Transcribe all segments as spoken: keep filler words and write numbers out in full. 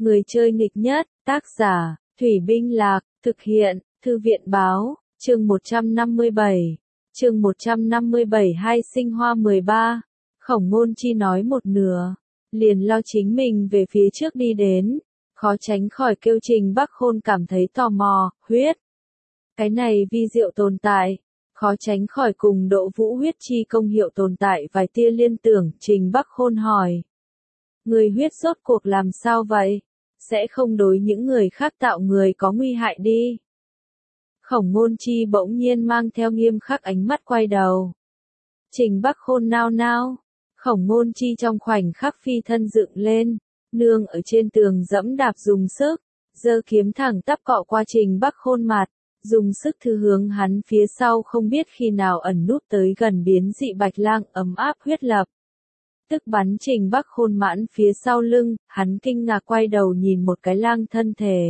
Người chơi nghịch nhất, tác giả, Thủy Binh Lạc, thực hiện, Thư viện báo, chương một trăm năm mươi bảy. Chương một trăm năm mươi bảy hai sinh hoa mười ba. Khổng Ngôn Chi nói một nửa, liền lo chính mình về phía trước đi đến, khó tránh khỏi kêu Trình Bắc Khôn cảm thấy tò mò, huyết. Cái này vi diệu tồn tại, khó tránh khỏi cùng Độ Vũ huyết chi công hiệu tồn tại vài tia liên tưởng, Trình Bắc Khôn hỏi. Người huyết rốt cuộc làm sao vậy? Sẽ không đối những người khác tạo người có nguy hại đi. Khổng Ngôn Chi bỗng nhiên mang theo nghiêm khắc ánh mắt quay đầu. Trình Bắc Khôn nao nao, Khổng Ngôn Chi trong khoảnh khắc phi thân dựng lên, nương ở trên tường dẫm đạp dùng sức, giơ kiếm thẳng tắp cọ qua Trình Bắc Khôn mặt, dùng sức thư hướng hắn phía sau không biết khi nào ẩn núp tới gần biến dị bạch lang ấm áp huyết lập. Tức bắn Trình Bắc Khôn mãn phía sau lưng, hắn kinh ngạc quay đầu nhìn một cái lang thân thể.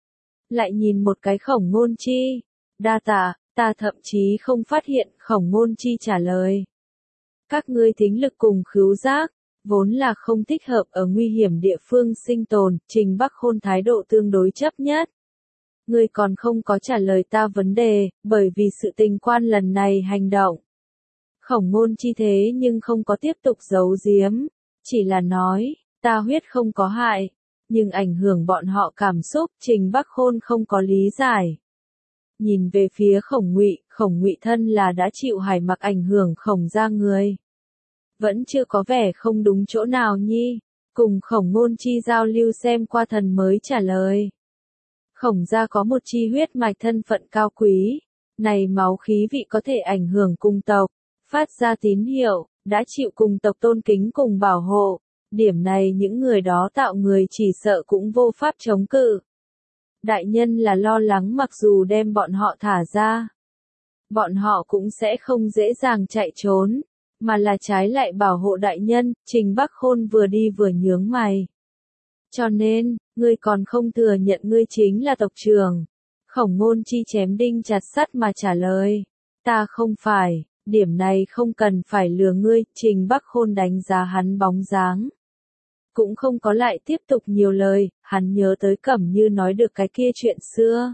Lại nhìn một cái Khổng Ngôn Chi. Đa tạ, ta thậm chí không phát hiện, Khổng Ngôn Chi trả lời. Các ngươi thính lực cùng khứu giác, vốn là không thích hợp ở nguy hiểm địa phương sinh tồn, Trình Bắc Khôn thái độ tương đối chấp nhất. Ngươi còn không có trả lời ta vấn đề, bởi vì sự tình quan lần này hành động. Khổng Ngôn Chi thế nhưng không có tiếp tục giấu giếm, chỉ là nói, ta huyết không có hại, nhưng ảnh hưởng bọn họ cảm xúc, Trình Bắc Khôn không có lý giải. Nhìn về phía Khổng Ngụy, Khổng Ngụy thân là đã chịu hải mặc ảnh hưởng Khổng gia người. Vẫn chưa có vẻ không đúng chỗ nào nhi, cùng Khổng Ngôn Chi giao lưu xem qua thần mới trả lời. Khổng gia có một chi huyết mạch thân phận cao quý, này máu khí vị có thể ảnh hưởng cùng tộc, phát ra tín hiệu, đã chịu cùng tộc tôn kính cùng bảo hộ, điểm này những người đó tạo người chỉ sợ cũng vô pháp chống cự. Đại nhân là lo lắng mặc dù đem bọn họ thả ra, bọn họ cũng sẽ không dễ dàng chạy trốn, mà là trái lại bảo hộ đại nhân, Trình Bắc Khôn vừa đi vừa nhướng mày. Cho nên, ngươi còn không thừa nhận ngươi chính là tộc trưởng. Khổng Ngôn Chi chém đinh chặt sắt mà trả lời. Ta không phải, điểm này không cần phải lừa ngươi, Trình Bắc Khôn đánh giá hắn bóng dáng. Cũng không có lại tiếp tục nhiều lời, hắn nhớ tới Cẩm Như nói được cái kia chuyện xưa.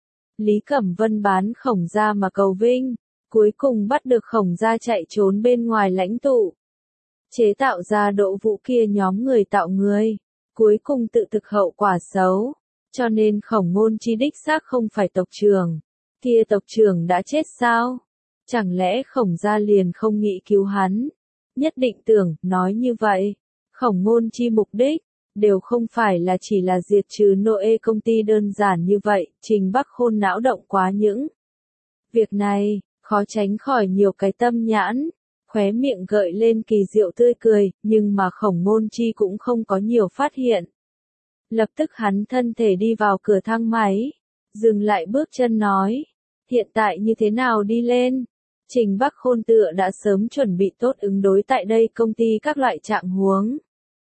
Lý Cẩm Vân bán Khổng gia mà cầu vinh, cuối cùng bắt được Khổng gia chạy trốn bên ngoài lãnh tụ. Chế tạo ra Độ Vũ kia nhóm người tạo người, cuối cùng tự thực hậu quả xấu, cho nên Khổng Ngôn Chi đích xác không phải tộc trưởng. Kia tộc trưởng đã chết sao? Chẳng lẽ Khổng gia liền không nghĩ cứu hắn? Nhất định tưởng, nói như vậy. Khổng Ngôn Chi mục đích, đều không phải là chỉ là diệt trừ Noe công ty đơn giản như vậy, Trình Bắc Khôn não động quá những. Việc này, khó tránh khỏi nhiều cái tâm nhãn, khóe miệng gợi lên kỳ diệu tươi cười, nhưng mà Khổng Ngôn Chi cũng không có nhiều phát hiện. Lập tức hắn thân thể đi vào cửa thang máy, dừng lại bước chân nói, hiện tại như thế nào đi lên? Trình Bắc Khôn tựa đã sớm chuẩn bị tốt ứng đối tại đây công ty các loại trạng huống.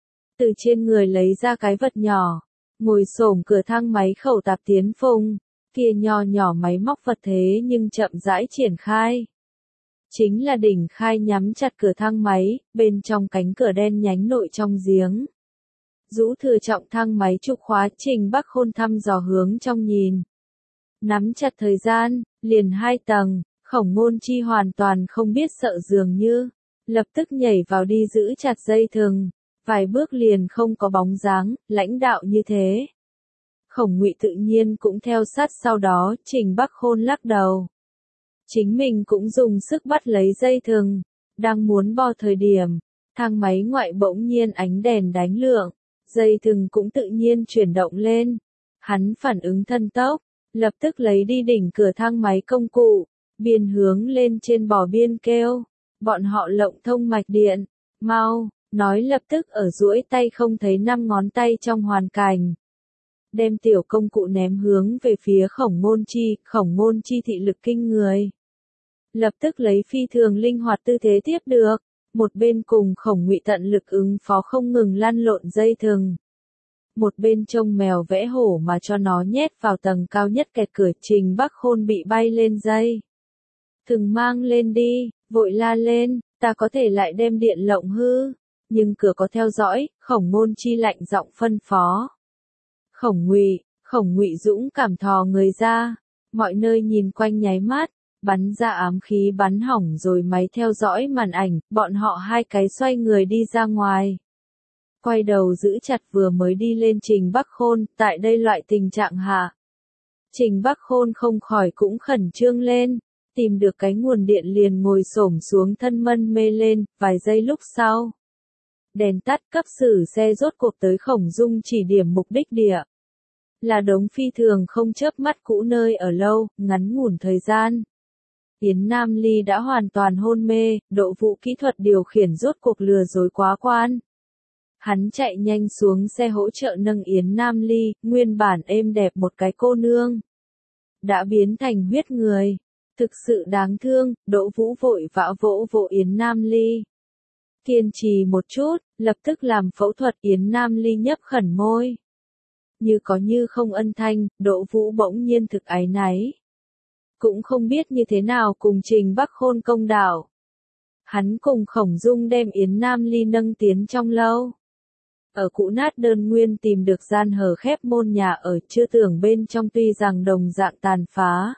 Từ trên người lấy ra cái vật nhỏ, ngồi xổm cửa thang máy khẩu tạp tiến phùng, kia nho nhỏ máy móc vật thế nhưng chậm rãi triển khai. Chính là đỉnh khai nhắm chặt cửa thang máy, bên trong cánh cửa đen nhánh nội trong giếng. Dũ thừa trọng thang máy trục khóa, Trình Bắc Khôn thăm dò hướng trong nhìn. Nắm chặt thời gian, liền hai tầng, Khổng Ngôn Chi hoàn toàn không biết sợ dường như, lập tức nhảy vào đi giữ chặt dây thừng, vài bước liền không có bóng dáng, lãnh đạo như thế. Khổng Ngụy tự nhiên cũng theo sát sau đó, Trình Bắc Khôn lắc đầu. Chính mình cũng dùng sức bắt lấy dây thừng, đang muốn bo thời điểm, thang máy ngoại bỗng nhiên ánh đèn đánh lượng, dây thừng cũng tự nhiên chuyển động lên. Hắn phản ứng thân tốc, lập tức lấy đi đỉnh cửa thang máy công cụ, biên hướng lên trên bò biên kêu, bọn họ lộng thông mạch điện, mau, nói lập tức ở duỗi tay không thấy năm ngón tay trong hoàn cảnh. Đem tiểu công cụ ném hướng về phía Khổng Ngôn Chi, Khổng Ngôn Chi thị lực kinh người. Lập tức lấy phi thường linh hoạt tư thế tiếp được, một bên cùng Khổng Ngụy tận lực ứng phó không ngừng lăn lộn dây thừng. Một bên trông mèo vẽ hổ mà cho nó nhét vào tầng cao nhất kẹt cửa, Trình Bắc Khôn bị bay lên dây. Thừng mang lên đi, vội la lên, ta có thể lại đem điện lộng hư, nhưng cửa có theo dõi, Khổng Ngôn Chi lạnh giọng phân phó. Khổng Ngụy, Khổng Ngụy dũng cảm thò người ra, mọi nơi nhìn quanh nháy mắt, bắn ra ám khí bắn hỏng rồi máy theo dõi màn ảnh, bọn họ hai cái xoay người đi ra ngoài. Quay đầu giữ chặt vừa mới đi lên Trình Bắc Khôn, tại đây loại tình trạng hạ. Trình Bắc Khôn không khỏi cũng khẩn trương lên, tìm được cái nguồn điện liền ngồi xổm xuống thân mân mê lên, vài giây lúc sau. Đèn tắt, cấp xử xe rốt cuộc tới Khổng Dung chỉ điểm mục đích địa. Là đống phi thường không chớp mắt cũ nơi ở lâu, ngắn ngủn thời gian. Yến Nam Ly đã hoàn toàn hôn mê, độ vụ kỹ thuật điều khiển rốt cuộc lừa dối quá quan. Hắn chạy nhanh xuống xe hỗ trợ nâng Yến Nam Ly, nguyên bản êm đẹp một cái cô nương. Đã biến thành huyết người. Thực sự đáng thương, Đỗ Vũ vội vã vỗ vỗ Yến Nam Ly. Kiên trì một chút, lập tức làm phẫu thuật. Yến Nam Ly nhấp khẩn môi. Như có như không ân thanh, Đỗ Vũ bỗng nhiên thực áy náy. Cũng không biết như thế nào cùng Trình Bắc Khôn công đạo. Hắn cùng Khổng Dung đem Yến Nam Ly nâng tiến trong lâu. Ở cũ nát đơn nguyên tìm được gian hở khép môn nhà ở, chưa tưởng bên trong tuy rằng đồng dạng tàn phá.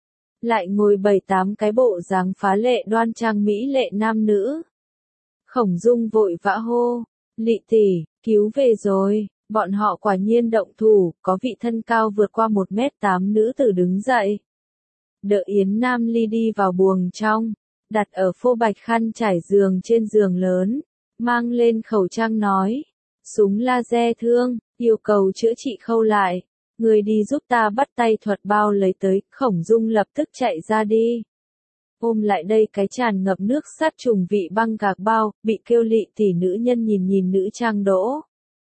Lại ngồi bảy tám cái bộ dáng phá lệ đoan trang mỹ lệ nam nữ. Khổng Dung vội vã hô, Lị tỷ, cứu về rồi, bọn họ quả nhiên động thủ, có vị thân cao vượt qua một mét tám nữ tử đứng dậy. Đỡ Yến Nam Ly đi vào buồng trong, đặt ở phô bạch khăn trải giường trên giường lớn, mang lên khẩu trang nói, súng laser thương, yêu cầu chữa trị khâu lại. Người đi giúp ta bắt tay thuật bao lấy tới, Khổng Dung lập tức chạy ra đi. Ôm lại đây cái tràn ngập nước sát trùng vị băng gạc bao, bị kêu Lị tỷ nữ nhân nhìn nhìn nữ trang Đỗ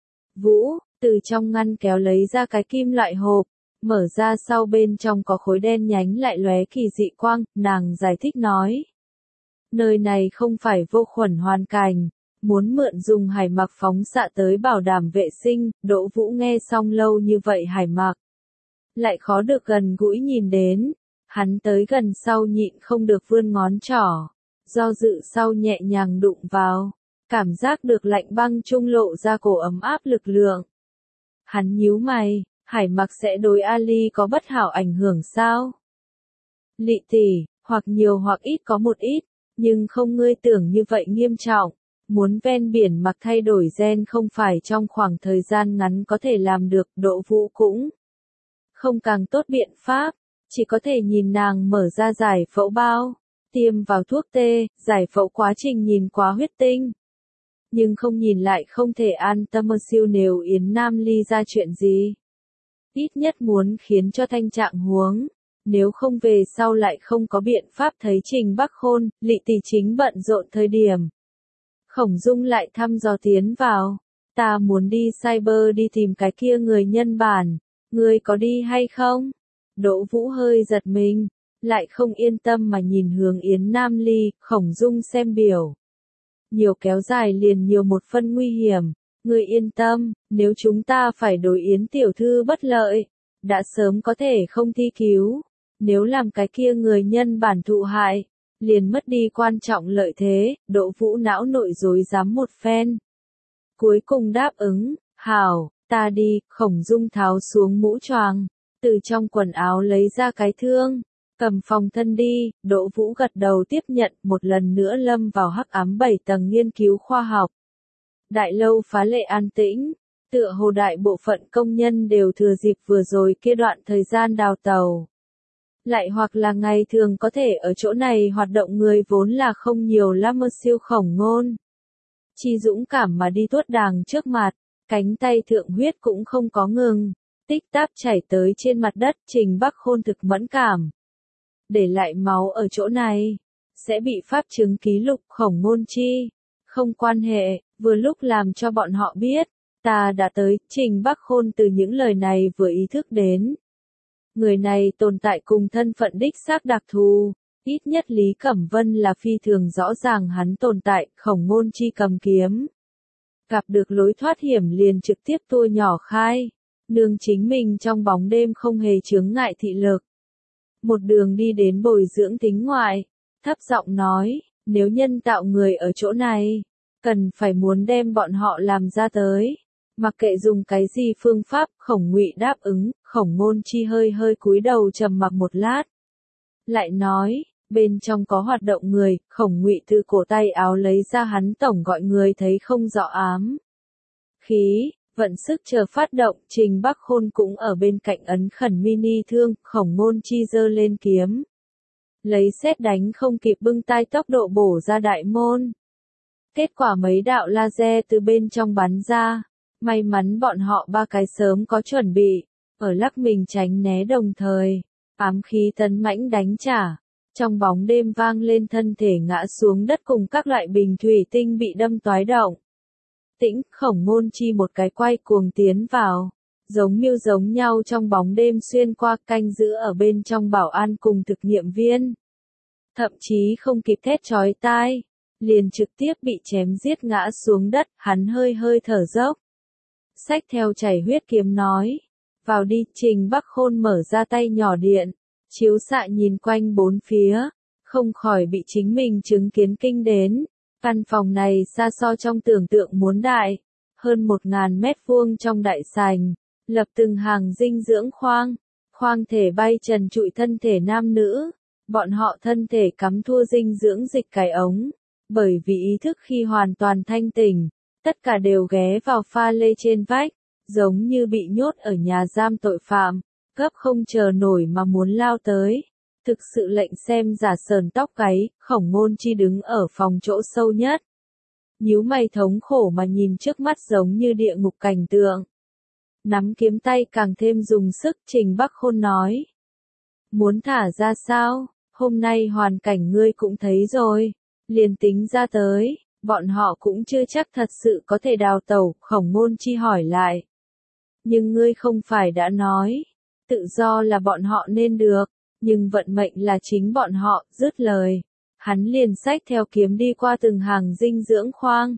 Vũ, từ trong ngăn kéo lấy ra cái kim loại hộp, mở ra sau bên trong có khối đen nhánh lại lóe kỳ dị quang, nàng giải thích nói. Nơi này không phải vô khuẩn hoàn cảnh. Muốn mượn dùng hải mặc phóng xạ tới bảo đảm vệ sinh, Đỗ Vũ nghe xong lâu như vậy hải mặc. Lại khó được gần gũi nhìn đến, hắn tới gần sau nhịn không được vươn ngón trỏ, do dự sau nhẹ nhàng đụng vào, cảm giác được lạnh băng trung lộ ra cổ ấm áp lực lượng. Hắn nhíu mày, hải mặc sẽ đối Ali có bất hảo ảnh hưởng sao? Lị tỷ, hoặc nhiều hoặc ít có một ít, nhưng không ngươi tưởng như vậy nghiêm trọng. Muốn ven biển mặc thay đổi gen không phải trong khoảng thời gian ngắn có thể làm được, Đỗ Vũ cũng không càng tốt biện pháp, chỉ có thể nhìn nàng mở ra giải phẫu bao, tiêm vào thuốc tê, giải phẫu quá trình nhìn quá huyết tinh. Nhưng không nhìn lại không thể an tâm siêu nếu Yến Nam Ly ra chuyện gì. Ít nhất muốn khiến cho thanh trạng huống, nếu không về sau lại không có biện pháp thấy Trình Bắc Khôn, Lị tỷ chính bận rộn thời điểm. Khổng Dung lại thăm dò tiến vào, ta muốn đi cyber đi tìm cái kia người nhân bản, ngươi có đi hay không? Đỗ Vũ hơi giật mình, lại không yên tâm mà nhìn hướng Yến Nam Ly, Khổng Dung xem biểu. Nhiều kéo dài liền nhiều một phân nguy hiểm, ngươi yên tâm, nếu chúng ta phải đối Yến tiểu thư bất lợi, đã sớm có thể không thi cứu, nếu làm cái kia người nhân bản thụ hại. Liền mất đi quan trọng lợi thế, Đỗ Vũ não nội dối dám một phen. Cuối cùng đáp ứng, hảo, ta đi, Khổng Dung tháo xuống mũ choàng, từ trong quần áo lấy ra cái thương, cầm phòng thân đi, Đỗ Vũ gật đầu tiếp nhận, một lần nữa lâm vào hắc ám bảy tầng nghiên cứu khoa học. Đại lâu phá lệ an tĩnh, tựa hồ đại bộ phận công nhân đều thừa dịp vừa rồi kia đoạn thời gian đào tàu. Lại hoặc là ngày thường có thể ở chỗ này hoạt động người vốn là không nhiều lắm siêu Khổng Ngôn. Chi dũng cảm mà đi tuốt đàng trước mặt, cánh tay thượng huyết cũng không có ngừng, tích táp chảy tới trên mặt đất, Trình Bắc Khôn thực mẫn cảm. Để lại máu ở chỗ này, sẽ bị pháp chứng ký lục Khổng Ngôn chi, không quan hệ, vừa lúc làm cho bọn họ biết, ta đã tới, Trình Bắc Khôn từ những lời này vừa ý thức đến. Người này tồn tại cùng thân phận đích xác đặc thù, ít nhất Lý Cẩm Vân là phi thường rõ ràng hắn tồn tại, Khổng Ngôn chi cầm kiếm. Gặp được lối thoát hiểm liền trực tiếp tua nhỏ khai, nương chính mình trong bóng đêm không hề chướng ngại thị lực. Một đường đi đến bồi dưỡng tính ngoại, thấp giọng nói, nếu nhân tạo người ở chỗ này, cần phải muốn đem bọn họ làm ra tới. Mặc kệ dùng cái gì phương pháp, Khổng Ngụy đáp ứng, Khổng Ngôn Chi hơi hơi cúi đầu trầm mặc một lát. Lại nói, bên trong có hoạt động người, Khổng Ngụy từ cổ tay áo lấy ra hắn tổng gọi người thấy không rõ ám khí, vận sức chờ phát động, Trình Bắc Khôn cũng ở bên cạnh ấn khẩn mini thương, Khổng Ngôn Chi giơ lên kiếm. Lấy sét đánh không kịp bưng tay tốc độ bổ ra đại môn. Kết quả mấy đạo laser từ bên trong bắn ra. May mắn bọn họ ba cái sớm có chuẩn bị, ở lắc mình tránh né đồng thời, ám khí tấn mãnh đánh trả, trong bóng đêm vang lên thân thể ngã xuống đất cùng các loại bình thủy tinh bị đâm toái động. Tĩnh, Khổng Ngôn Chi một cái quay cuồng tiến vào, giống miêu giống nhau trong bóng đêm xuyên qua canh giữ ở bên trong bảo an cùng thực nghiệm viên. Thậm chí không kịp thét chói tai, liền trực tiếp bị chém giết ngã xuống đất, hắn hơi hơi thở dốc. Xách theo chảy huyết kiếm nói, vào đi, Trình Bắc Khôn mở ra tay nhỏ điện, chiếu xạ nhìn quanh bốn phía, không khỏi bị chính mình chứng kiến kinh đến. Căn phòng này xa so trong tưởng tượng muốn đại, hơn một ngàn mét vuông trong đại sành, lập từng hàng dinh dưỡng khoang, khoang thể bay trần trụi thân thể nam nữ, bọn họ thân thể cắm thua dinh dưỡng dịch cái ống, bởi vì ý thức khi hoàn toàn thanh tỉnh. Tất cả đều ghé vào pha lê trên vách, giống như bị nhốt ở nhà giam tội phạm, gấp không chờ nổi mà muốn lao tới. Thực sự lệnh xem giả sờn tóc gáy, Khổng Ngôn Chi đứng ở phòng chỗ sâu nhất. Nhíu mày thống khổ mà nhìn trước mắt giống như địa ngục cảnh tượng. Nắm kiếm tay càng thêm dùng sức, Trình Bắc Khôn nói. Muốn thả ra sao? Hôm nay hoàn cảnh ngươi cũng thấy rồi. Liền tính ra tới. Bọn họ cũng chưa chắc thật sự có thể đào tẩu, Khổng Ngôn Chi hỏi lại. Nhưng ngươi không phải đã nói, tự do là bọn họ nên được, nhưng vận mệnh là chính bọn họ, dứt lời. Hắn liền xách theo kiếm đi qua từng hàng dinh dưỡng khoang.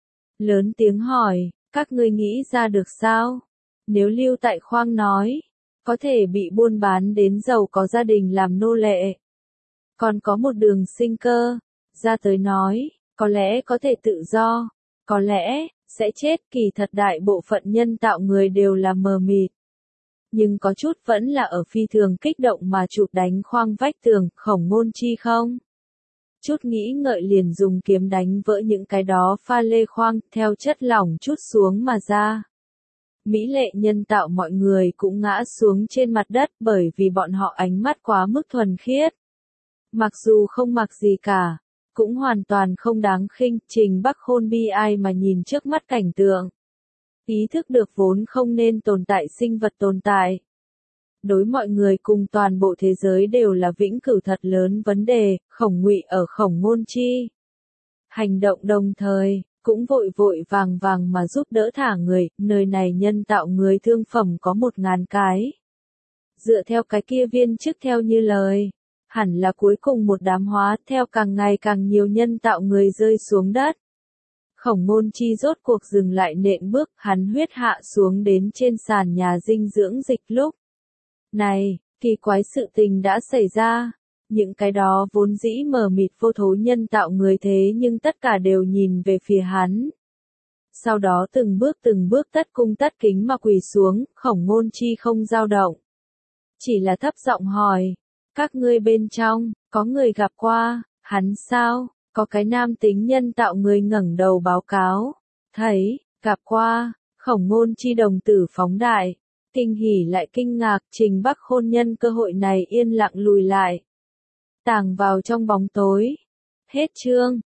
Lớn tiếng hỏi, các ngươi nghĩ ra được sao? Nếu lưu tại khoang nói, có thể bị buôn bán đến giàu có gia đình làm nô lệ. Còn có một đường sinh cơ, ra tới nói. Có lẽ có thể tự do, có lẽ, sẽ chết, kỳ thật đại bộ phận nhân tạo người đều là mờ mịt. Nhưng có chút vẫn là ở phi thường kích động mà chụp đánh khoang vách tường, Khổng Ngôn Chi không? Chút nghĩ ngợi liền dùng kiếm đánh vỡ những cái đó pha lê khoang, theo chất lỏng chút xuống mà ra. Mỹ lệ nhân tạo mọi người cũng ngã xuống trên mặt đất bởi vì bọn họ ánh mắt quá mức thuần khiết. Mặc dù không mặc gì cả. Cũng hoàn toàn không đáng khinh, Trình Bắc Khôn bi ai mà nhìn trước mắt cảnh tượng. Ý thức được vốn không nên tồn tại sinh vật tồn tại. Đối mọi người cùng toàn bộ thế giới đều là vĩnh cửu thật lớn vấn đề, Khổng Ngụy ở Khổng Ngôn Chi. Hành động đồng thời, cũng vội vội vàng vàng mà giúp đỡ thả người, nơi này nhân tạo người thương phẩm có một ngàn cái. Dựa theo cái kia viên chức theo như lời. Hẳn là cuối cùng một đám hóa theo càng ngày càng nhiều nhân tạo người rơi xuống đất. Khổng Ngôn Chi rốt cuộc dừng lại nện bước, hắn huyết hạ xuống đến trên sàn nhà dinh dưỡng dịch lúc. Này, kỳ quái sự tình đã xảy ra. Những cái đó vốn dĩ mờ mịt vô thố nhân tạo người thế nhưng tất cả đều nhìn về phía hắn. Sau đó từng bước từng bước tất cung tất kính mà quỳ xuống, Khổng Ngôn Chi không dao động. Chỉ là thấp giọng hỏi. Các ngươi bên trong, có người gặp qua, hắn sao? Có cái nam tính nhân tạo người ngẩng đầu báo cáo. Thấy, gặp qua, Khổng Ngôn Chi đồng tử phóng đại. Kinh hỉ lại kinh ngạc, Trình Bắc Khôn nhân cơ hội này yên lặng lùi lại. Tàng vào trong bóng tối. Hết chương.